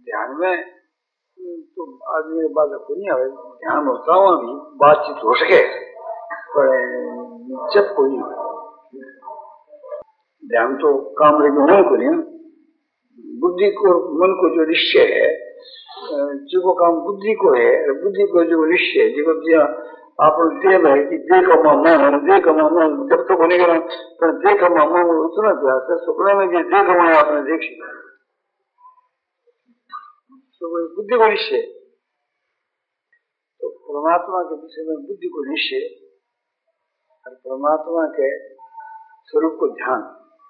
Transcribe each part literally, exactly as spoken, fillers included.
ध्यान में तो आदमी की बात को नहीं आवे, ध्यान होता हुआ भी बातचीत हो सके पर जब कोई नहीं हो ध्यान तो काम रही मन को नहीं, बुद्धि को मन को जो निश्चय है जो काम बुद्धि को है, बुद्धि को जो निश्चय है जो आप देव है कि देख मन देख मन जब तक होने का तो देख मन उतना प्रयास है सपने में भी देख मन आपने देख तो बुद्धि को निश्चय, तो परमात्मा के विषय में बुद्धि को निश्चय और परमात्मा के स्वरूप को ध्यान,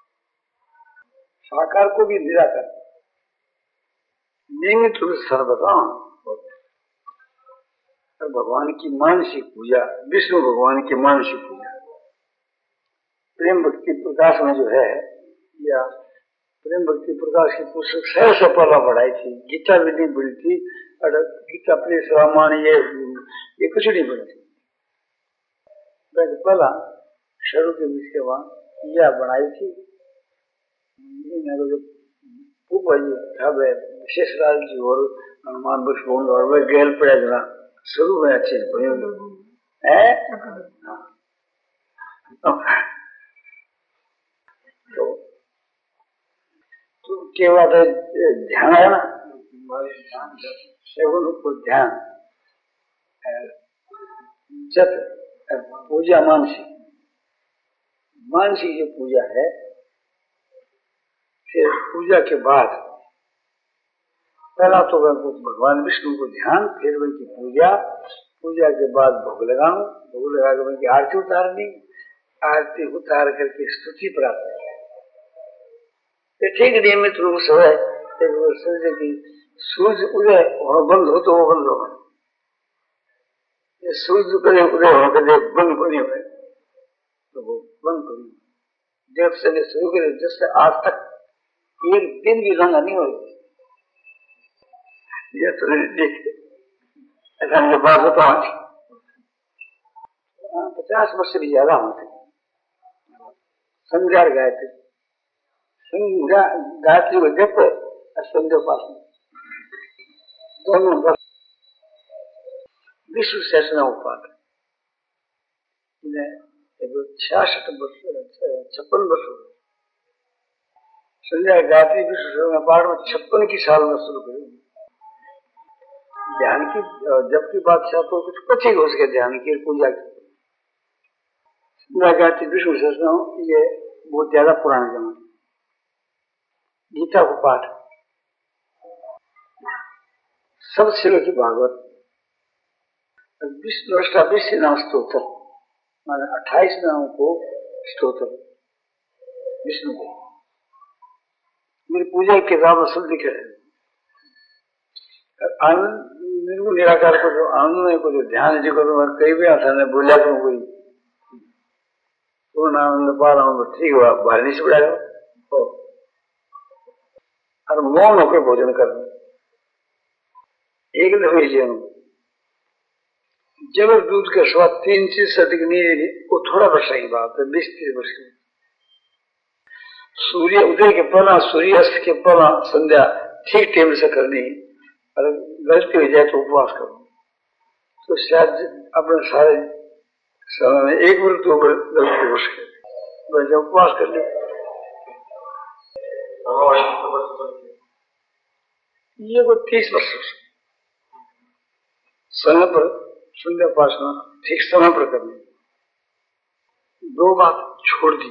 साकार को भी निराकार नियमित रूप से सर्वदा और भगवान की मानसिक पूजा, विष्णु भगवान की मानसिक पूजा प्रेम भक्ति प्रकाश में जो है, या प्रेम भक्ति प्रकाश की पुस्तक शहर से पहला पढ़ाई थी, गीता भी नहीं पढ़ी थी और गीता प्रेस रामायण ये ये कुछ नहीं पढ़ी थी। पहला शुरू के विषय वहां यह बनाई थी विशेष राज जी और हनुमान बख्श और वे गैल पड़ा जना शुरू में अच्छे पढ़े है तो तो क्या बात है, ध्यान है ना, सेवन को ध्यान जप पूजा मानसिक मानसिक जो पूजा है, फिर पूजा के बाद पहला तो भगवान विष्णु को ध्यान, फिर उनकी पूजा, पूजा के बाद भोग लगाऊं, भोग लगा कर उनकी आरती उतारनी, आरती उतार करके स्तुति प्राप्त ठीक नियमित रूप से है। सूर्य की सूर्य उदय और बंद हो तो वो बंद होगा, सूर्य कदे उदय हो कदे बंद नहीं हुए तो वो बंद करी, जब से शुरू करे जिससे आज तक एक दिन भी रंगा नहीं हो ये तो देखे ऐसा मुझे बात होता है पचास वर्ष से भी ज्यादा होते संध्या गायत्री संध्या गायत्री को जप संध्या उपासना दोनों वर्ष विश्व सहस्त्र उपासना छियासठ वर्ष छप्पन वर्ष संध्या गायत्री विश्व पाठ में छप्पन की साल में शुरू करी ध्यान की, जब की बात तो कुछ पची हो सके ध्यान की पूजा की संध्या गायत्री विश्व सहस्त्र ये बहुत ज्यादा पुराने जमाने, गीता को पाठ सब श्लोक की भागवत विष्णु अष्टादश नाम स्तोत्र माने अट्ठाईस नामों को स्तोत्र विष्णु को मेरी पूजा की किताब में सब लिखे है। आनंद निर्गुण निराकार को जो आनंद को जो ध्यान जी को कई भी आता है बोलिया को कोई पूर्ण आनंद पार आनंद ठीक हुआ बाहर नहीं से बढ़ाएगा और मौन होकर भोजन करना एक दफे जीवन जब दूध का स्वाद तीन चीज से अधिक नहीं वो थोड़ा वर्ष की बात है, बीस तीस वर्ष की। सूर्य उदय के पहला सूर्यास्त के पहला संध्या ठीक टाइम से करनी, अगर गलती हो जाए तो उपवास करो तो शायद अपने सारे समय में एक वर्ष तो गलती हो सके, वैसे उपवास कर ले ये वो तीस वर्ष समय पर संध्या उपासना ठीक समय पर करनी। दो बात छोड़ दी,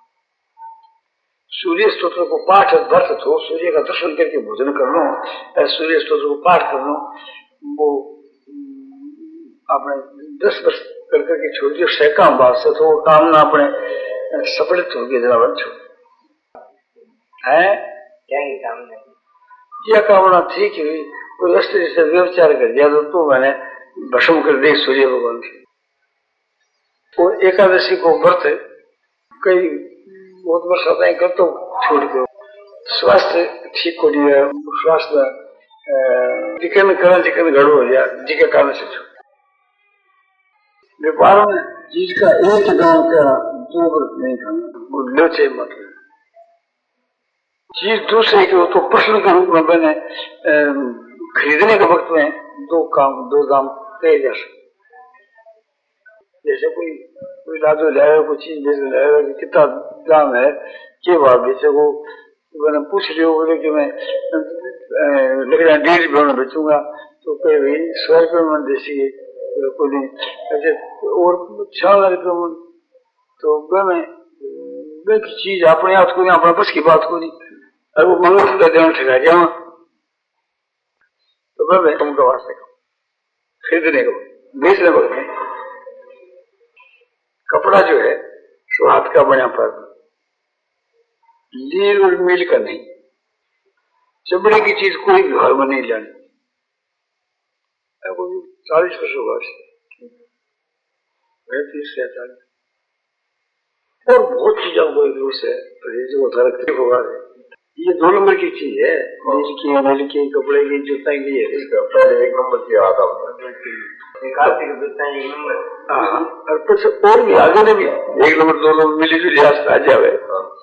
सूर्य स्तोत्र को पाठ व्यर्थ हो, सूर्य का दर्शन करके भोजन कर लो, सूर्य स्तोत्र को पाठ कर लो, वो आपने दस वर्ष कर करके छोड़ दिया सैकाम बात से तो वो कामना अपने सफलित हो गई जरा छोड़ है क्या ही कामना यह कामना ठीक हुई कोई रास्ते से व्यवचार कर दिया तो, तो मैंने भस्म कर दी सूर्य भगवान की। और एकादशी को व्रत कई बहुत वर्ष आता है कर तो छोड़ दो, स्वास्थ्य ठीक हो गया, स्वास्थ्य चिकन करण चिकन गड़ो हो गया जी के कारण से छोड़। व्यापार में चीज का एक गांव का दो व्रत नहीं खाना, वो लोचे मतलब चीज दूसरे की हो तो प्रश्न के रूप में मैंने खरीदने के वक्त में दो काम दो दाम कहे जा सकते। जैसे कोई कोई लादो लाएगा, कोई चीज बेच लाएगा कि कितना दाम है, के भाव बेचे, वो मैंने पूछ लियो बोले कि मैं लकड़ा डेढ़ रुपये में बेचूंगा, तो कहे भाई सौ रुपये में देसी कोई नहीं, ऐसे और छह रुपये में, तो मैं वे की चीज अपने हाथ को नहीं, अपने बस की बात को नहीं, और वो मंगल का देना ठगा जाओ, तो मैं कम का वास्ते खरीदने को बेचने को नहीं। कपड़ा जो है सो हाथ का बना पर लील और मील का नहीं, चमड़े की चीज कोई भी घर में नहीं लानी। चालीस वर्ष होगा पैंतीस से चालीस, और बहुत चीजों को दूर से जो तकलीफ होगा, ये दो नंबर की चीज है। नील की नील की कपड़े की जूता की है, एक नंबर की आता हाँ, और भी आगे ने भी एक नंबर दो नंबर मिली जुली आ जावे।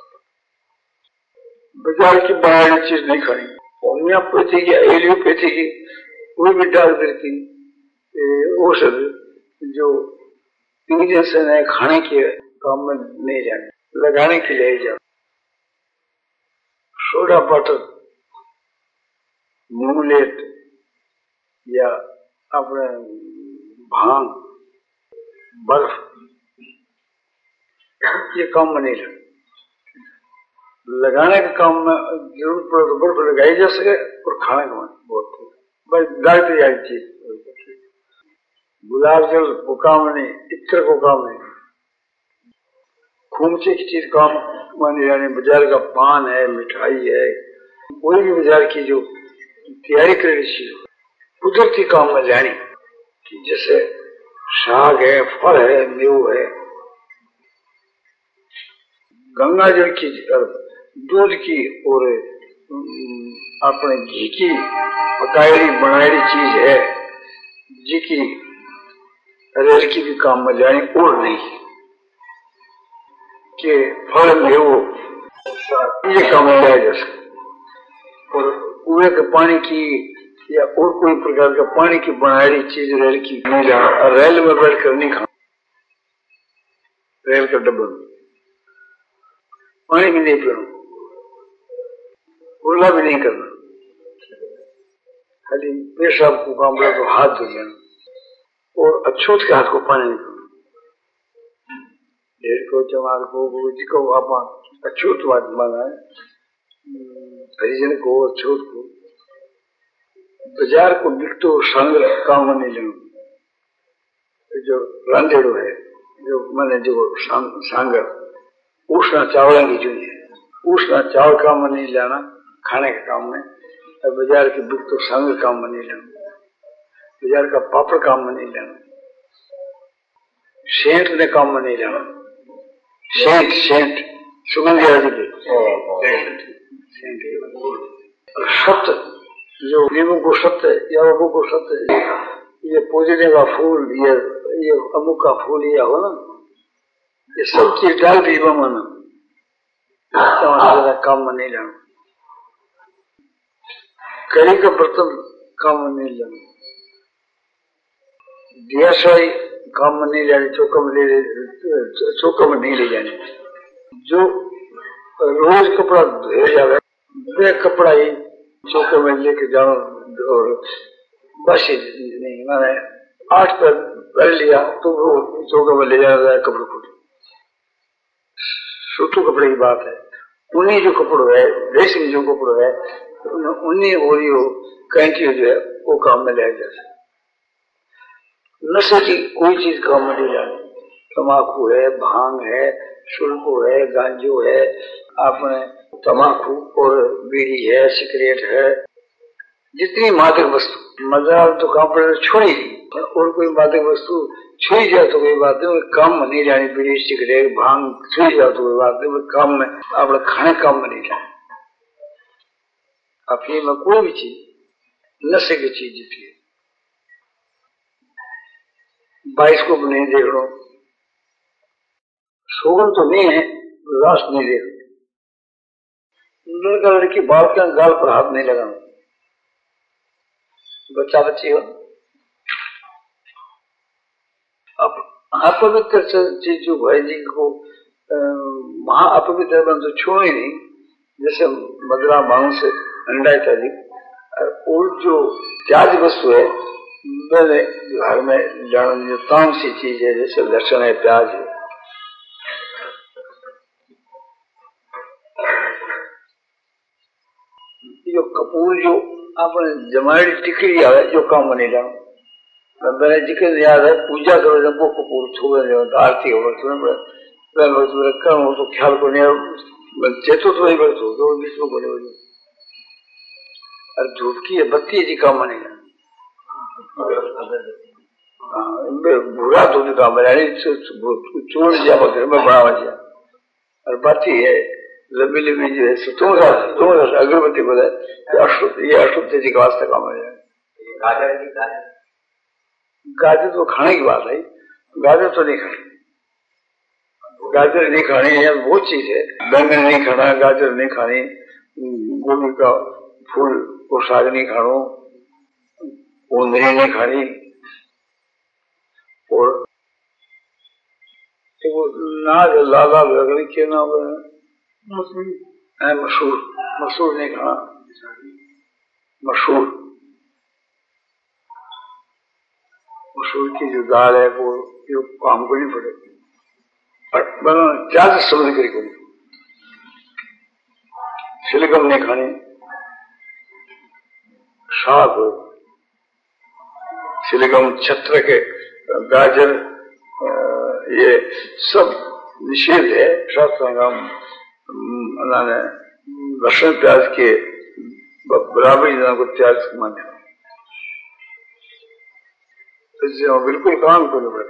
बाजार की बनाई चीज नहीं खानी, होम्योपैथी की एलियोपैथी की कोई भी डॉक्टर की औषध जो इंजेक्शन है खाने के काम में नहीं जाने, लगाने के लिए जाओ। सोडा वाटर, मूलेट या अपने भांग, बर्फ, ये काम में नहीं लगना। लगाने के काम में जरूरत पड़े तो बर्फ लगाई जा सके, और खाने का बहुत बस डॉक्टर यार चीज। गुलाब जल को काम नहीं, इत्र को काम नहीं, खूमचे की चीज काम मानी जानी। बाजार का पान है, मिठाई है, कोई भी बाजार की जो तैयारी करेगी चीज कुदरती काम में जानी, जैसे साग है, फल है, नींबू है, गंगा जल की और दूध की और अपने घी की पकाई बनाई चीज है, जी की रेल की भी काम में जानी, और नहीं कि फल में वो ये काम में लाया जा सकता। और कुएं के पानी की या और कोई प्रकार का पानी की बनाई चीज रेल की नहीं जाना, और रेल में बैठ कर नहीं खाना, रेल का डब्बा में पानी भी नहीं पीना, उल्ला भी नहीं करना, खाली पेशाब को काम करे तो हाथ धो लेना, और अछूत के हाथ को पानी नहीं करना। ढेर को चमार को जिसको आप अछूत माना है, हरिजन को अछूत को बाजार को बिकतो संग काम नहीं लेना। जो रांधेड़ो है, जो मैंने जो सांग उष्णा चावल की जो है, उष्णा चावल काम में नहीं लेना खाने के काम में, और बाजार की बिक तो संग काम में नहीं लेना, बाजार का पापड़ काम में नहीं लेना, सेंट ने काम में नहीं लेना, सेंट सेंट सुगंध आदि की सत्य, जो नींबू को सत्य या अमुक को सत्य, ये पुदीने का फूल, ये ये अमुक का फूल, ये हो ना, ये सब चीज डाल दी बमाना काम में नहीं लेना। कड़ी का बर्तन काम में नहीं लेना, दिया साई काम में नहीं लेनी, चौका में ले चौका में नहीं ले जाने। जो रोज कपड़ा धोया जाए वे कपड़ा ही चौके में लेके जाओ, और बस नहीं मैंने आठ पर पहन लिया तो वो चौके में ले जाना जाए कपड़े को, सूतू कपड़े की बात है। उन्हीं जो कपड़ो है, रेशमी जो कपड़ो है, उन्हीं ओरी हो कैंची जो है वो काम में ले जाए। नशे की कोई चीज काम में नहीं जानी, तम्बाकू है, भांग है, सुल्को है, गांजो है, आपने तम्बाकू और बीड़ी है, सिगरेट है, जितनी मादक वस्तु मजार तो काम पर छोड़ी, और कोई मादक वस्तु छुई जाए तो कोई बात नहीं, काम में नहीं जानी। बीड़ी सिगरेट भांग छुई जाए तो कोई बात नहीं, काम में अपने खाने काम में नहीं जाए। अपनी में कोई भी चीज नशे की चीज जितनी बाईस को नहीं देख लो, सोगन तो नहीं है, रास नहीं देख लो, लड़का लड़की बाल के गाल पर हाथ नहीं लगाना, बच्चा बच्ची हो। अब अपवित्र चीज जो भाई जी को महा अपवित्र बन तो छू ही नहीं, जैसे मदरा मांस अंडा इत्यादि। और जो त्याज वस्तु है मैंने घर में जो तामसी चीज है, जैसे लहसुन है, प्याज है, जो कपूर जो आपने जमाड़ी टिकरी आवे जो काम नहीं जानो, मैंने जिक्र याद है पूजा करो जब वो कपूर छोड़ दे आरती हो तो ख्याल को नहीं चेतो तो नहीं बढ़तो तो बीच में बोले बोले और धूप की बत्ती जी काम नहीं जानो बुरा धूप काम बना चूड़ जा घर में बढ़ावा जा और बत्ती है लंबी लंबी जो है तुम तुम अगरबत्ती बोले अशुद्ध, ये अशुद्ध जी का वास्ते काम है। गाजर की गाजर गाजर तो खाने की बात है, गाजर तो नहीं खानी, गाजर नहीं खानी है वो चीज है। बैंगन नहीं खाना, गाजर नहीं खानी, गोभी का फूल को साग नहीं खानो, ऊंदरी नहीं खानी, और वो नाग लाला लगनी के नाम है मशहूर, मशहूर नहीं खाना, मशहूर मशहूर की जो दाल है वो जो काम को नहीं पड़ेगी, क्या समझ करेगी, सिलिकम नहीं खानी, शाक हो, सिलिकम, छत्र के, गाजर, ये सब निषेध है शास्त्र का। लहसुन प्याज के बराबर जन को त्याग माने, तो बिल्कुल काम को नहीं पड़े।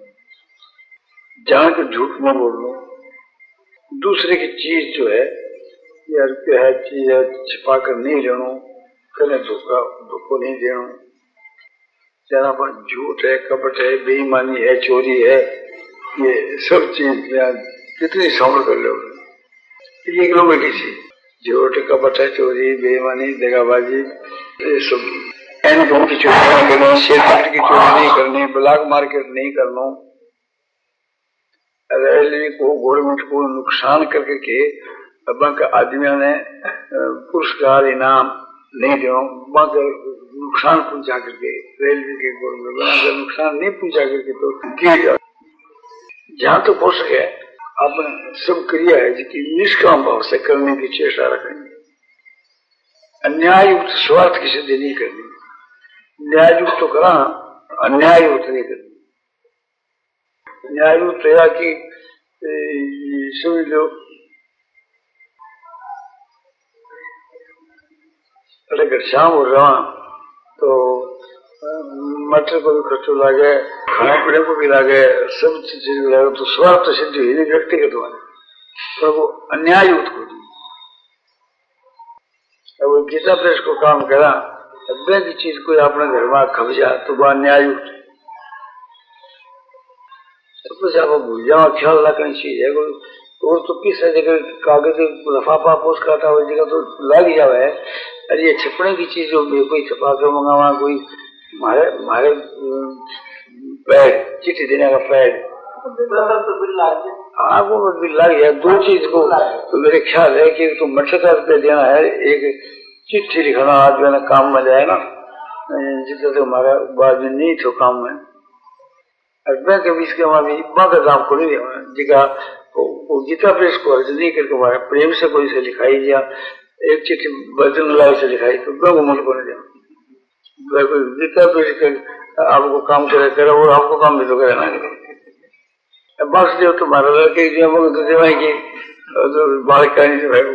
जहां के झूठ में बोलना, दूसरे की चीज जो है यार क्या है चीज है छिपा कर नहीं लेना, कने धोखा धोखो नहीं देना, जहाँ पर झूठ है, कपट है, बेईमानी है, चोरी है, ये सब चीज कितनी समझ कर लो, ये एक लोगों की चीज, झूठ कपट है, चोरी बेईमानी दगाबाजी, ये सब एन गांव की चोरी नहीं करनी, शेयर मार्केट की चोरी नहीं करनी, ब्लैक मार्केट नहीं करना, रेलवे को गवर्नमेंट को नुकसान करके के बैंक आदमियों ने पुरस्कार इनाम नहीं देना, मगर नुकसान पहुंचा करके रेलवे के गवर्नमेंट नुकसान नहीं पहुंचा करके तो गिर जाओ। जहां तो हो सके आपने सब क्रिया है जिसकी निष्काम भाव से करने की चेष्टा रखेंगे, अन्याय युक्त स्वार्थ की सिद्धि नहीं करनी, न्याय युक्त तो करा, अन्याय युक्त नहीं करनी। न्याय युक्त या कि समझ लो अगर शाम हो रहा तो मटर को भी खर्चो लागे, खाने पीने को भी लागे, सब चीजें लागे, तो स्वार्थ तो सिद्धि हुई नहीं व्यक्तिगत वाले, पर वो अन्याय युक्त को दी। वो गीता प्रेस को काम करा, बैंक की चीज कोई अपने घर में खप जाए तो वह अन्याय युक्त, कुछ आप भूल जाओ, ख्याल रखने चीज है कोई, वो तो किस जगह कागज लफाफा पोस्ट करता हुआ जगह तो लग जावे, अरे ये छपने की चीज जो कोई छपा कर मंगावा, कोई मारे मारे पैड चिट्ठी देने का पैड, हाँ वो बिल लग गया, दो चीज को तो मेरे ख्याल है कि तो मठता रुपये देना है, एक चिट्ठी लिखना आज मैंने काम में जाए ना, जितना तो हमारा बाद में नहीं तो काम में, बैंक के बीच के हमारे का दाम को नहीं देना, जगह वो गीता प्रेस को अर्ज नहीं करके हमारे प्रेम से कोई से लिखाई या एक चिट्ठी बजन लाल से लिखाई तो बैंक मूल्य को नहीं देना, गीता प्रेस कर आपको काम करे करे और आपको काम भी तो करे ना करे, बस जो तुम्हारा लड़के जो तो देवाई की बालक का नहीं भाई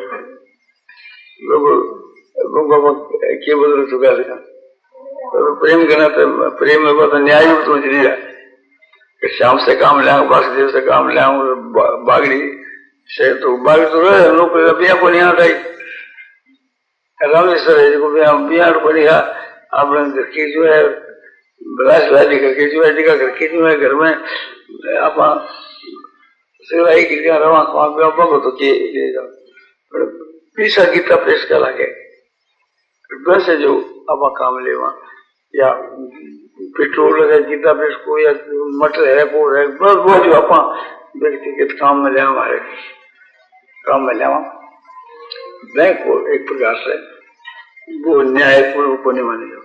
क्या बोल चुका था, प्रेम करना तो प्रेम में बहुत न्याय तो नहीं रहा, शाम से काम ले वासुदेव से काम ले बागड़ी से तो बागड़ी तो रहे लोग बिया को नहीं आता रामेश्वर है जो बिया को नहीं आपने घर की जो है बलाश वाली करके जो है जगह घर की जो है घर में आप सिलाई की रवा तो पीसा गीता पेश करा के वैसे जो आप काम लेवा या पेट्रोल है गीता पेश को या मटर है वो है बस वो जो आप व्यक्तिगत काम में लिया हमारे काम में लिया बैंक को एक प्रकार से वो न्यायपूर्ण को नहीं माने जाओ।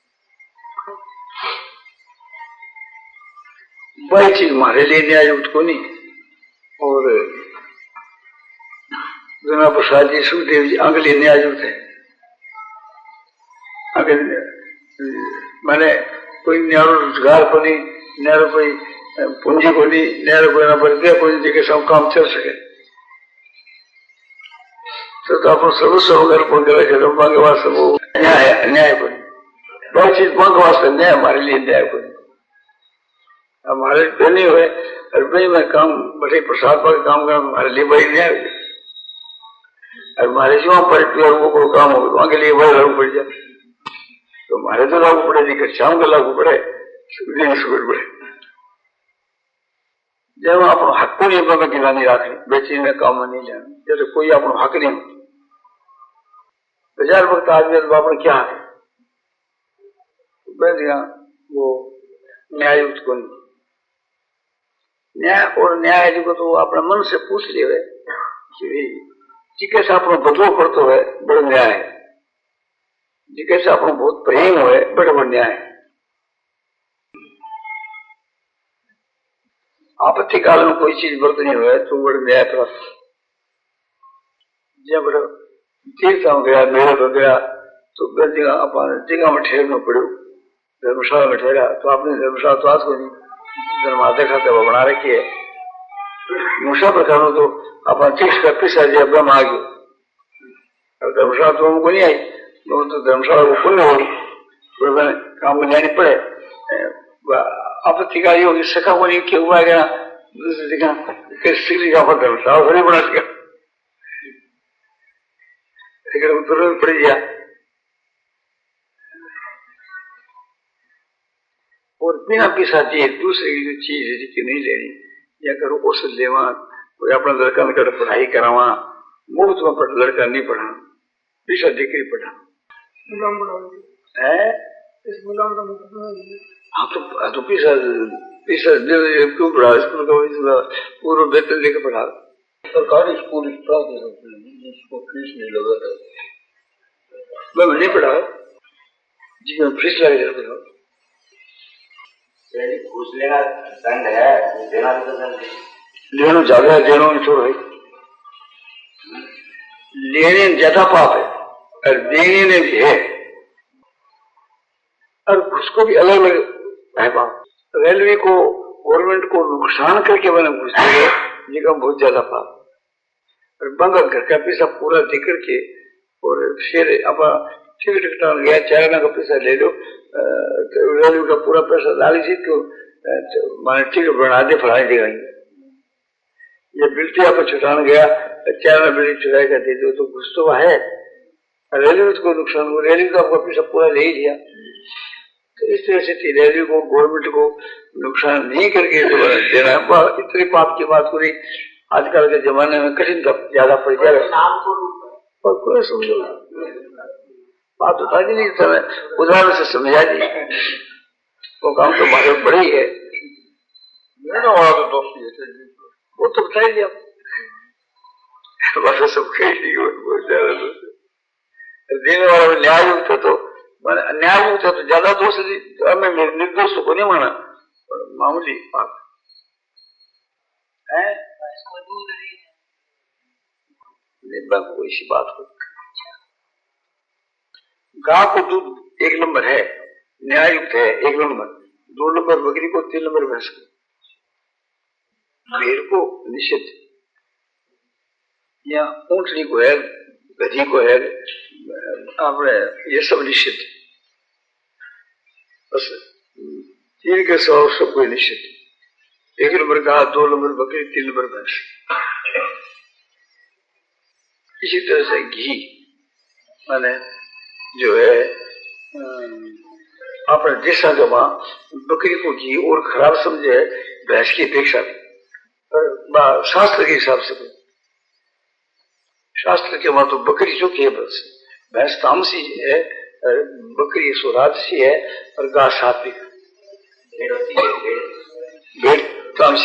वही चीज हमारे लिए न्याययुक्त को नहीं। और गंगा प्रसाद जी सुखदेव जी अगले न्याययुक्त है। अगर मैंने कोई न्यारो रोजगार को नहीं, न्यारो कोई पूंजी को नहीं, न्यारो कोई ना बढ़ कोई जगह सब काम चल सके तो आप सर्वस्व वगैरह को के वास्ते वो न्याय न्याय को नहीं। बहुत चीज बंग वास्ते न्याय हमारे लिए न्याय को नहीं। हमारे नहीं हुए और भाई मैं काम बड़े प्रसाद पर काम कर हमारे लिए बड़ी न्याय हुई और हमारे जो परिवार को काम हो वहां के लिए वही लागू पड़ जाए तो हमारे तो लागू पड़े नहीं शाम को लागू पड़े सुविधा पड़े जब आप हक को नहीं अपना गिला नहीं रख बेची में काम में नहीं लेना जैसे कोई अपना हक नहीं हजार वक्त आदमी तो आपने क्या है वो न्यायुक्त को नहीं। न्याय और न्याय जो तो अपने मन से पूछ लिए जिके से अपना बदलाव करते हुए बड़ा न्याय है, जिके से अपना बहुत प्रेम हुए बड़ा बड़ा न्याय है। आपत्ति काल में कोई चीज बरतनी हुए तो बड़ा न्याय प्राप्त। जब तीर्थ में गया मेला हो गया तो जगह में ठहरना पड़ो धर्मशाला में ठहरा तो आपने धर्मशाला तो आज को नहीं धर्मादे खाते वो बना रखी है मुसाफिर करना तो अपन तीस का पिसा जी अब आ गए और धर्मशाला तो हमको नहीं आई तो धर्मशाला को पुण्य होगी काम में जानी पड़े। आपत्ति का होगी सखा को नहीं क्यों हुआ गया दूसरी जगह धर्मशाला को नहीं बना सका लेकिन तुरंत पड़ गया। और बिना पिसा जी दूसरे की चीज है जिसकी नहीं लेनी या करो औसत लेवा कोई अपना लड़का में कर पढ़ाई करावा मुफ्त में पढ़ लड़का नहीं पढ़ा पिसा डिग्री पढ़ा है हाँ तो तो पिसा पिसा क्यों पढ़ा स्कूल का पूरा बेहतर लेकर पढ़ा सरकारी स्कूल जिसको फीस नहीं लगा था मैं नहीं पढ़ा जिसमें फीस लगे पढ़ा घूस लेना दंड है देना भी तो दंड लेना ज्यादा है देना नहीं छोड़ लेने ज्यादा पाप है और देने में भी है और घुस को भी अलग अलग है पाप। रेलवे को गवर्नमेंट को नुकसान करके मैंने घुस दिए जिसका बहुत ज्यादा पाप और बंगा घर का पैसा पूरा दे करके और फिर अब टिकट कटाने गया चार आना का पैसा ले लो रेलवे का पूरा पैसा डाली थी तो माने टिकट बना दे फलाने देगा ये बिल्टी आपको छुटाने गया चार आना बिल्टी छुटा कर दे दो तो घुस तो है रेलवे को नुकसान हुआ रेलवे का आपका पैसा पूरा ले ही लिया तो इस तरह से थी रेलवे को गवर्नमेंट को नुकसान नहीं करके देना इतनी पाप की बात पूरी आजकल के जमाने में कठिन ज्यादा पड़ जाएगा और कोई समझो बात बता दी नहीं समय उदाहरण से समझा दी वो काम तो हमारे बड़े ही है वो तो बता ही दिया सब देने वाला न्याय युक्त है तो न्याय युक्त है तो ज्यादा दोष हमें निर्दोष को नहीं माना मामूली बात है कोई सी बात हो गाय को दूध एक नंबर है न्याय युक्त है एक नंबर दो नंबर बकरी को तीन नंबर भैंस को भेड़ को निषिद्ध या ऊंटनी को है गधी को है आपने ये सब निषिद्ध बस तीन के सौ सब कोई निषिद्ध एक नंबर गाय दो नंबर बकरी तीन नंबर भैंस। इसी तरह से घी माने जो है आपने जैसा जमा बकरी को घी और खराब समझे भैंस की अपेक्षा भी शास्त्र के हिसाब से शास्त्र के वहां तो बकरी चुकी है, बस भैंस तामसी है, बकरी सुराजसी है और गाय सात्विक। भेड़ तामसी।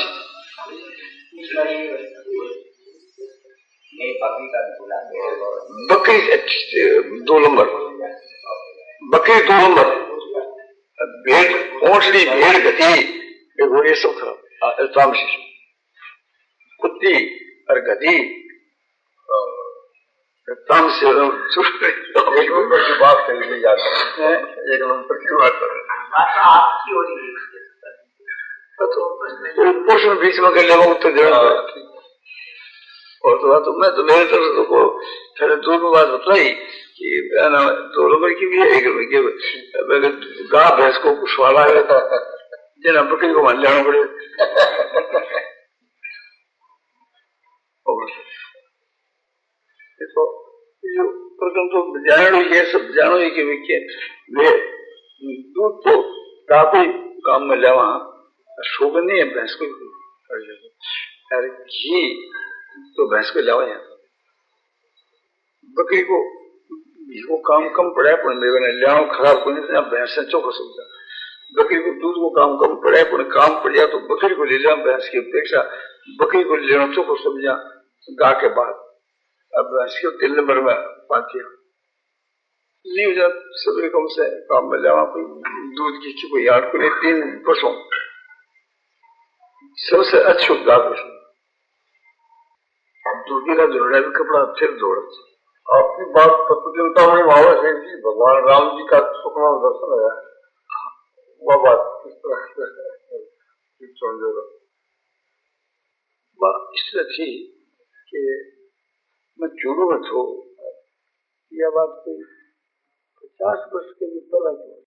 बकरी दो नंबर, बकरी दो नंबर, भेड़ ओंसड़ी भेड़ गति ये सब खराब तामसी। कुत्ती और गधी तामसी। एक नंबर की बात करने जाता है, एक नंबर की बात कर पोषण बीच में कर लेगा उत्तर देना। और तो, तो मैं तो मेरे तरफ को फिर दो बात बताई कि दो नंबर की भी है, एक नंबर की गाय भैंस को कुछ वाला है जना बकरी को मान लेना पड़े। देखो प्रथम तो जानो ये सब जानो ये कि वे दूध तो काफी काम में लेवा शोभ नहीं है, भैंस को घी तो भैंस को लावा है, बकरी को घी को काम कम पड़ा है, मेरे लिया खराब को नहीं भैंस से चौक सकता। बकरी को दूध को काम कम पड़ा है, काम पड़ गया तो बकरी को ले लिया भैंस की अपेक्षा, बकरी को लेना चौक समझा गा के बाद। अब भैंस के तीन नंबर में पाती नहीं हो जाता, सभी कम से काम में लिया कोई दूध की कोई आठ को नहीं, तीन पशु सबसे अच्छी उपदार पशु। दूधी का जोड़ा भी कपड़ा फिर जोड़ा। आपकी बात तत्वचिंता में भाव है जी, भगवान राम जी का सुखना दर्शन है, वह बात किस तरह समझेगा? बात इस तरह थी कि मैं चूरू में थो, यह बात कोई पचास वर्ष के भी पहला